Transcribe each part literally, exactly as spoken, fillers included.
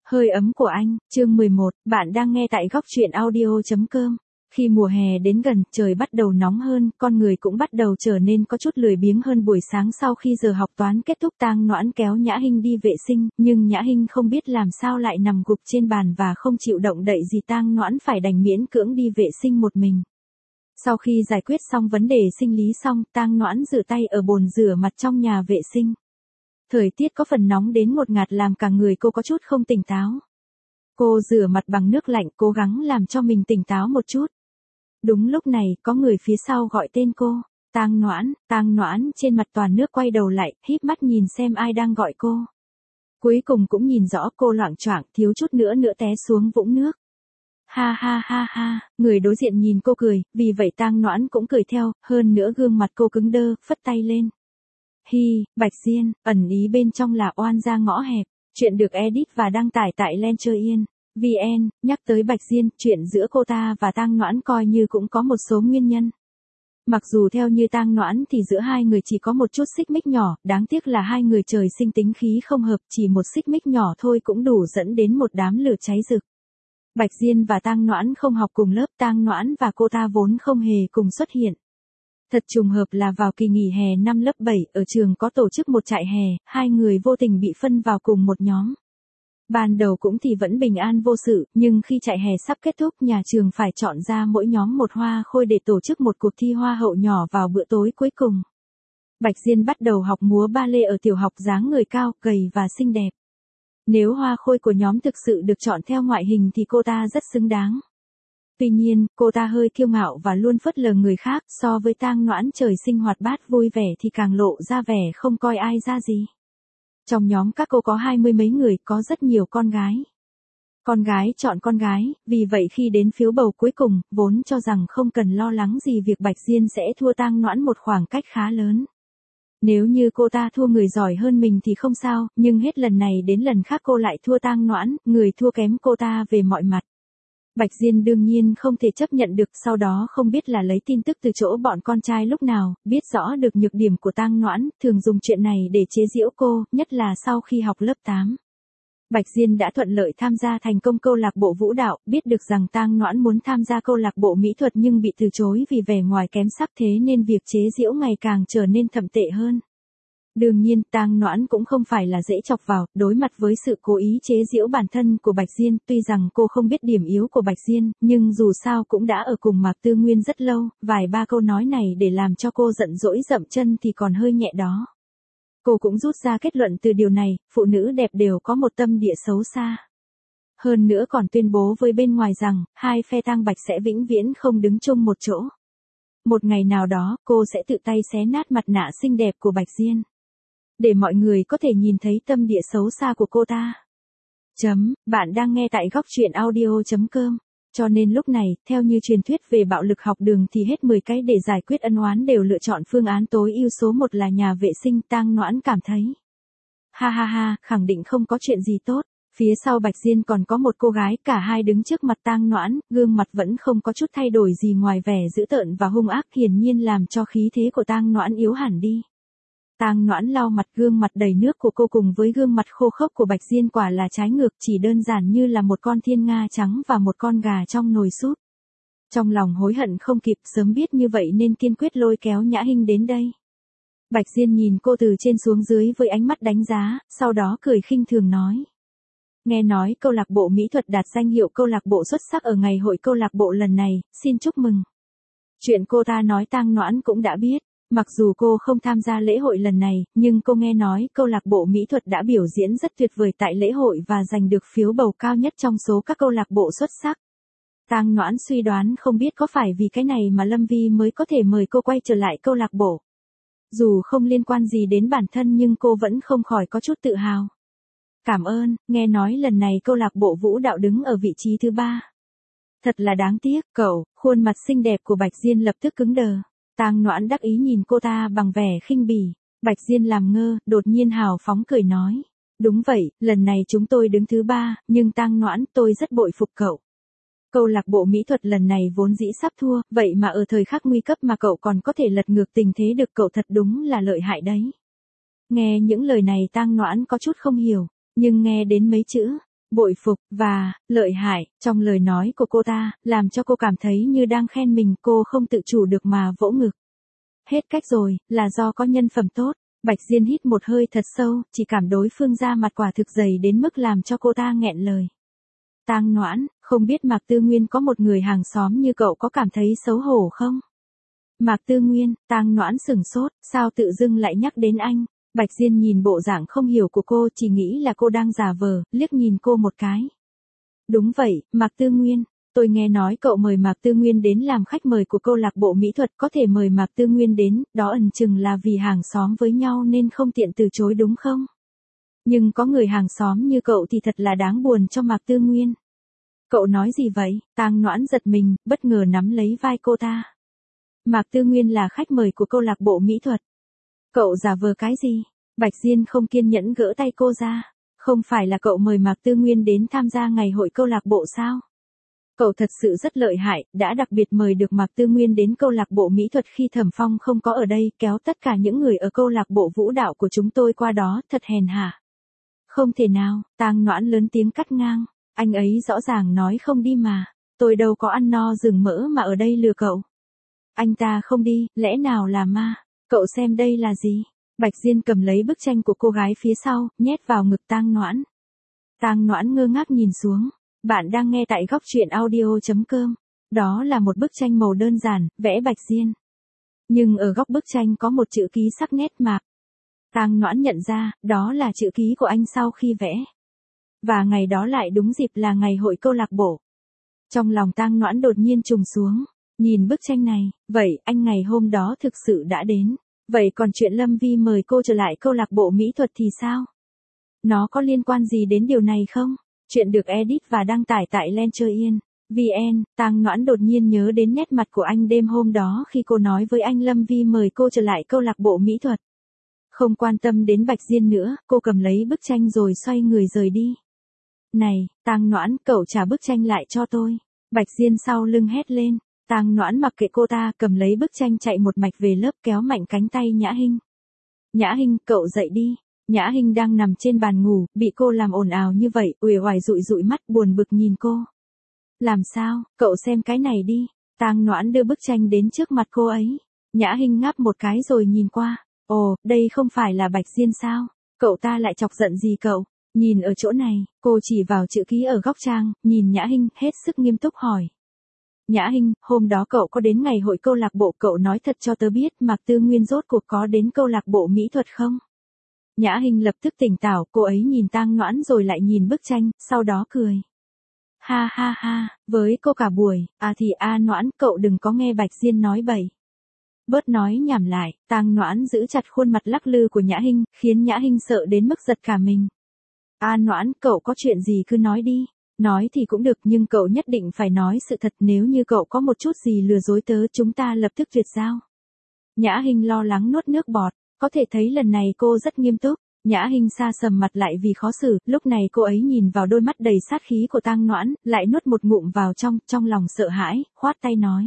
Hơi ấm của anh, chương mười một, bạn đang nghe tại góc truyện audio.com. Khi mùa hè đến gần, trời bắt đầu nóng hơn, con người cũng bắt đầu trở nên có chút lười biếng hơn buổi sáng sau khi giờ học toán kết thúc. Tang Noãn kéo Nhã Hinh đi vệ sinh, nhưng Nhã Hinh không biết làm sao lại nằm gục trên bàn và không chịu động đậy gì. Tang Noãn phải đành miễn cưỡng đi vệ sinh một mình. Sau khi giải quyết xong vấn đề sinh lý xong, Tang Noãn rửa tay ở bồn rửa mặt trong nhà vệ sinh. Thời tiết có phần nóng đến ngột ngạt làm cả người cô có chút không tỉnh táo. Cô rửa mặt bằng nước lạnh, cố gắng làm cho mình tỉnh táo một chút. Đúng lúc này, có người phía sau gọi tên cô. Tang Noãn, Tang Noãn trên mặt toàn nước quay đầu lại, híp mắt nhìn xem ai đang gọi cô. Cuối cùng cũng nhìn rõ cô loạng choạng, thiếu chút nữa nữa té xuống vũng nước. Ha ha ha ha, người đối diện nhìn cô cười, vì vậy Tang Noãn cũng cười theo, hơn nữa gương mặt cô cứng đơ, phất tay lên. Hi, Bạch Diên, ẩn ý bên trong là oan gia ngõ hẹp. Chuyện được edit và đăng tải tại Lencher.in. vê en, nhắc tới Bạch Diên, chuyện giữa cô ta và Tang Noãn coi như cũng có một số nguyên nhân. Mặc dù theo như Tang Noãn thì giữa hai người chỉ có một chút xích mích nhỏ, đáng tiếc là hai người trời sinh tính khí không hợp, chỉ một xích mích nhỏ thôi cũng đủ dẫn đến một đám lửa cháy rực. Bạch Diên và Tang Noãn không học cùng lớp, Tang Noãn và cô ta vốn không hề cùng xuất hiện. Thật trùng hợp là vào kỳ nghỉ hè năm lớp bảy, ở trường có tổ chức một trại hè, hai người vô tình bị phân vào cùng một nhóm. Ban đầu cũng thì vẫn bình an vô sự, nhưng khi trại hè sắp kết thúc, nhà trường phải chọn ra mỗi nhóm một hoa khôi để tổ chức một cuộc thi hoa hậu nhỏ vào bữa tối cuối cùng. Bạch Diên bắt đầu học múa ba lê ở tiểu học, dáng người cao, gầy và xinh đẹp. Nếu hoa khôi của nhóm thực sự được chọn theo ngoại hình thì cô ta rất xứng đáng. Tuy nhiên, cô ta hơi kiêu ngạo và luôn phớt lờ người khác, so với Tang Noãn trời sinh hoạt bát vui vẻ thì càng lộ ra vẻ không coi ai ra gì. Trong nhóm các cô có hai mươi mấy người, có rất nhiều con gái. Con gái chọn con gái, vì vậy khi đến phiếu bầu cuối cùng, vốn cho rằng không cần lo lắng gì việc Bạch Diên sẽ thua Tang Noãn một khoảng cách khá lớn. Nếu như cô ta thua người giỏi hơn mình thì không sao, nhưng hết lần này đến lần khác cô lại thua Tang Noãn, người thua kém cô ta về mọi mặt. Bạch Diên đương nhiên không thể chấp nhận được, sau đó không biết là lấy tin tức từ chỗ bọn con trai lúc nào, biết rõ được nhược điểm của Tang Noãn, thường dùng chuyện này để chế giễu cô, nhất là sau khi học lớp tám. Bạch Diên đã thuận lợi tham gia thành công câu lạc bộ vũ đạo, biết được rằng Tang Noãn muốn tham gia câu lạc bộ mỹ thuật nhưng bị từ chối vì vẻ ngoài kém sắc, thế nên việc chế giễu ngày càng trở nên thậm tệ hơn. Đương nhiên, Tang Noãn cũng không phải là dễ chọc vào, đối mặt với sự cố ý chế giễu bản thân của Bạch Diên, tuy rằng cô không biết điểm yếu của Bạch Diên, nhưng dù sao cũng đã ở cùng Mạc Tư Nguyên rất lâu, vài ba câu nói này để làm cho cô giận dỗi dậm chân thì còn hơi nhẹ đó. Cô cũng rút ra kết luận từ điều này, phụ nữ đẹp đều có một tâm địa xấu xa. Hơn nữa còn tuyên bố với bên ngoài rằng, hai phe Tang Bạch sẽ vĩnh viễn không đứng chung một chỗ. Một ngày nào đó, cô sẽ tự tay xé nát mặt nạ xinh đẹp của Bạch Diên, để mọi người có thể nhìn thấy tâm địa xấu xa của cô ta. Chấm, bạn đang nghe tại góc truyện audio.com. Cho nên lúc này, theo như truyền thuyết về bạo lực học đường thì hết mười cái để giải quyết ân oán đều lựa chọn phương án tối ưu số một là nhà vệ sinh. Tang Noãn cảm thấy. Ha ha ha, khẳng định không có chuyện gì tốt. Phía sau Bạch Diên còn có một cô gái, cả hai đứng trước mặt Tang Noãn, gương mặt vẫn không có chút thay đổi gì ngoài vẻ dữ tợn và hung ác, hiển nhiên làm cho khí thế của Tang Noãn yếu hẳn đi. Tang Noãn lau mặt, gương mặt đầy nước của cô cùng với gương mặt khô khốc của Bạch Diên quả là trái ngược, chỉ đơn giản như là một con thiên nga trắng và một con gà trong nồi súp. Trong lòng hối hận không kịp, sớm biết như vậy nên kiên quyết lôi kéo Nhã Hinh đến đây. Bạch Diên nhìn cô từ trên xuống dưới với ánh mắt đánh giá, sau đó cười khinh thường nói. Nghe nói câu lạc bộ mỹ thuật đạt danh hiệu câu lạc bộ xuất sắc ở ngày hội câu lạc bộ lần này, xin chúc mừng. Chuyện cô ta nói Tang Noãn cũng đã biết. Mặc dù cô không tham gia lễ hội lần này, nhưng cô nghe nói câu lạc bộ mỹ thuật đã biểu diễn rất tuyệt vời tại lễ hội và giành được phiếu bầu cao nhất trong số các câu lạc bộ xuất sắc. Tang Noãn suy đoán không biết có phải vì cái này mà Lâm Vi mới có thể mời cô quay trở lại câu lạc bộ. Dù không liên quan gì đến bản thân nhưng cô vẫn không khỏi có chút tự hào. Cảm ơn, nghe nói lần này câu lạc bộ vũ đạo đứng ở vị trí thứ ba. Thật là đáng tiếc, cậu, khuôn mặt xinh đẹp của Bạch Diên lập tức cứng đờ. Tang Noãn đắc ý nhìn cô ta bằng vẻ khinh bỉ. Bạch Diên làm ngơ, đột nhiên hào phóng cười nói. Đúng vậy, lần này chúng tôi đứng thứ ba, nhưng Tang Noãn, tôi rất bội phục cậu. Câu lạc bộ mỹ thuật lần này vốn dĩ sắp thua, vậy mà ở thời khắc nguy cấp mà cậu còn có thể lật ngược tình thế được, cậu thật đúng là lợi hại đấy. Nghe những lời này Tang Noãn có chút không hiểu, nhưng nghe đến mấy chữ, bội phục, và, lợi hại, trong lời nói của cô ta, làm cho cô cảm thấy như đang khen mình, cô không tự chủ được mà vỗ ngực. Hết cách rồi, là do có nhân phẩm tốt. Bạch Diên hít một hơi thật sâu, chỉ cảm đối phương ra mặt quả thực dày đến mức làm cho cô ta nghẹn lời. Tang Noãn, không biết Mạc Tư Nguyên có một người hàng xóm như cậu có cảm thấy xấu hổ không? Mạc Tư Nguyên, Tang Noãn sửng sốt, sao tự dưng lại nhắc đến anh? Bạch Diên nhìn bộ dạng không hiểu của cô, chỉ nghĩ là cô đang giả vờ, liếc nhìn cô một cái. Đúng vậy, Mạc Tư Nguyên, tôi nghe nói cậu mời Mạc Tư Nguyên đến làm khách mời của câu lạc bộ mỹ thuật, có thể mời Mạc Tư Nguyên đến, đó ẩn chừng là vì hàng xóm với nhau nên không tiện từ chối đúng không? Nhưng có người hàng xóm như cậu thì thật là đáng buồn cho Mạc Tư Nguyên. Cậu nói gì vậy? Tang Noãn giật mình, bất ngờ nắm lấy vai cô ta. Mạc Tư Nguyên là khách mời của câu lạc bộ mỹ thuật. Cậu giả vờ cái gì? Bạch Diên không kiên nhẫn gỡ tay cô ra. Không phải là cậu mời Mạc Tư Nguyên đến tham gia ngày hội câu lạc bộ sao? Cậu thật sự rất lợi hại, đã đặc biệt mời được Mạc Tư Nguyên đến câu lạc bộ mỹ thuật khi Thẩm Phong không có ở đây, kéo tất cả những người ở câu lạc bộ vũ đạo của chúng tôi qua đó, thật hèn hạ. Không thể nào, Tang Noãn lớn tiếng cắt ngang, anh ấy rõ ràng nói không đi mà, tôi đâu có ăn no rừng mỡ mà ở đây lừa cậu. Anh ta không đi, lẽ nào là ma? Cậu xem đây là gì? Bạch Diên cầm lấy bức tranh của cô gái phía sau, nhét vào ngực Tang Noãn. Tang Noãn ngơ ngác nhìn xuống. Bạn đang nghe tại góc truyện audio chấm com. Đó là một bức tranh màu đơn giản, vẽ Bạch Diên. Nhưng ở góc bức tranh có một chữ ký sắc nét Mạc. Tang Noãn nhận ra, đó là chữ ký của anh sau khi vẽ. Và ngày đó lại đúng dịp là ngày hội câu lạc bộ. Trong lòng Tang Noãn đột nhiên trùng xuống. Nhìn bức tranh này, vậy anh ngày hôm đó thực sự đã đến. Vậy còn chuyện Lâm Vi mời cô trở lại câu lạc bộ mỹ thuật thì sao? Nó có liên quan gì đến điều này không? Chuyện được edit và đăng tải tại Lencher.in. vê en, Tang Noãn đột nhiên nhớ đến nét mặt của anh đêm hôm đó khi cô nói với anh Lâm Vi mời cô trở lại câu lạc bộ mỹ thuật. Không quan tâm đến Bạch Diên nữa, cô cầm lấy bức tranh rồi xoay người rời đi. Này, Tang Noãn, cậu trả bức tranh lại cho tôi. Bạch Diên sau lưng hét lên. Tang Noãn mặc kệ cô ta, cầm lấy bức tranh chạy một mạch về lớp, kéo mạnh cánh tay Nhã Hinh. Nhã Hinh, cậu dậy đi. Nhã Hinh đang nằm trên bàn ngủ, bị cô làm ồn ào như vậy, uể oải dụi dụi mắt buồn bực nhìn cô. Làm sao, cậu xem cái này đi. Tang Noãn đưa bức tranh đến trước mặt cô ấy. Nhã Hinh ngáp một cái rồi nhìn qua. Ồ, đây không phải là Bạch Diên sao? Cậu ta lại chọc giận gì cậu? Nhìn ở chỗ này, cô chỉ vào chữ ký ở góc trang, nhìn Nhã Hinh hết sức nghiêm túc hỏi. Nhã Hinh, hôm đó cậu có đến ngày hội câu lạc bộ, cậu nói thật cho tớ biết Mạc Tư Nguyên rốt cuộc có đến câu lạc bộ mỹ thuật không? Nhã Hinh lập tức tỉnh táo, cô ấy nhìn Tang Noãn rồi lại nhìn bức tranh, sau đó cười. Ha ha ha, với cô cả buổi, à thì a à, Noãn, cậu đừng có nghe Bạch Diên nói bậy. Bớt nói nhảm lại, Tang Noãn giữ chặt khuôn mặt lắc lư của Nhã Hinh, khiến Nhã Hinh sợ đến mức giật cả mình. A à, Noãn, cậu có chuyện gì cứ nói đi. Nói thì cũng được nhưng cậu nhất định phải nói sự thật, nếu như cậu có một chút gì lừa dối tớ chúng ta lập tức tuyệt giao. Nhã Hinh lo lắng nuốt nước bọt, có thể thấy lần này cô rất nghiêm túc. Nhã Hinh sa sầm mặt lại vì khó xử, lúc này cô ấy nhìn vào đôi mắt đầy sát khí của Tang Noãn, lại nuốt một ngụm vào trong, trong lòng sợ hãi, khoát tay nói.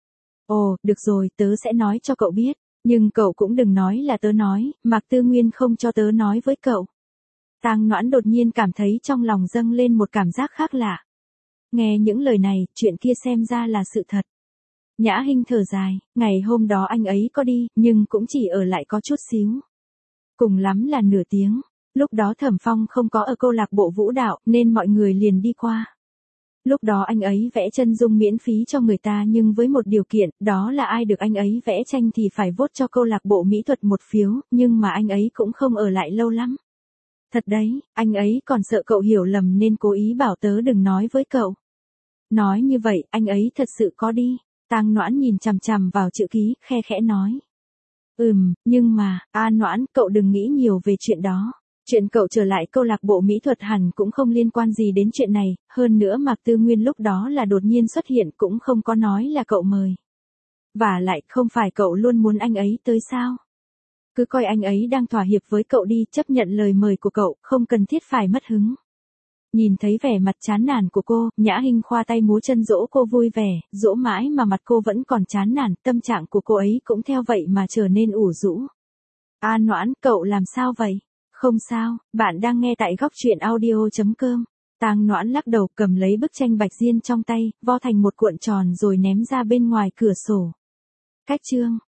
Ồ, được rồi, tớ sẽ nói cho cậu biết, nhưng cậu cũng đừng nói là tớ nói, Mạc Tư Nguyên không cho tớ nói với cậu. Tang Noãn đột nhiên cảm thấy trong lòng dâng lên một cảm giác khác lạ. Nghe những lời này, chuyện kia xem ra là sự thật. Nhã Hinh thở dài, ngày hôm đó anh ấy có đi, nhưng cũng chỉ ở lại có chút xíu. Cùng lắm là nửa tiếng, lúc đó Thẩm Phong không có ở câu lạc bộ vũ đạo, nên mọi người liền đi qua. Lúc đó anh ấy vẽ chân dung miễn phí cho người ta nhưng với một điều kiện, đó là ai được anh ấy vẽ tranh thì phải vote cho câu lạc bộ mỹ thuật một phiếu, nhưng mà anh ấy cũng không ở lại lâu lắm. Thật đấy, anh ấy còn sợ cậu hiểu lầm nên cố ý bảo tớ đừng nói với cậu. Nói như vậy, anh ấy thật sự có đi. Tang Noãn nhìn chằm chằm vào chữ ký, khe khẽ nói. Ừm, nhưng mà, a Noãn, cậu đừng nghĩ nhiều về chuyện đó. Chuyện cậu trở lại câu lạc bộ mỹ thuật hẳn cũng không liên quan gì đến chuyện này, hơn nữa Mạc Tư Nguyên lúc đó là đột nhiên xuất hiện cũng không có nói là cậu mời. Và lại, không phải cậu luôn muốn anh ấy tới sao? Cứ coi anh ấy đang thỏa hiệp với cậu đi, chấp nhận lời mời của cậu, không cần thiết phải mất hứng. Nhìn thấy vẻ mặt chán nản của cô, Nhã Hinh khoa tay múa chân dỗ cô vui vẻ, dỗ mãi mà mặt cô vẫn còn chán nản, tâm trạng của cô ấy cũng theo vậy mà trở nên ủ rũ. A Noãn, cậu làm sao vậy? Không sao, bạn đang nghe tại góc truyện audio chấm com. Tang Noãn lắc đầu, cầm lấy bức tranh bạch diên trong tay, vo thành một cuộn tròn rồi ném ra bên ngoài cửa sổ. Cách chương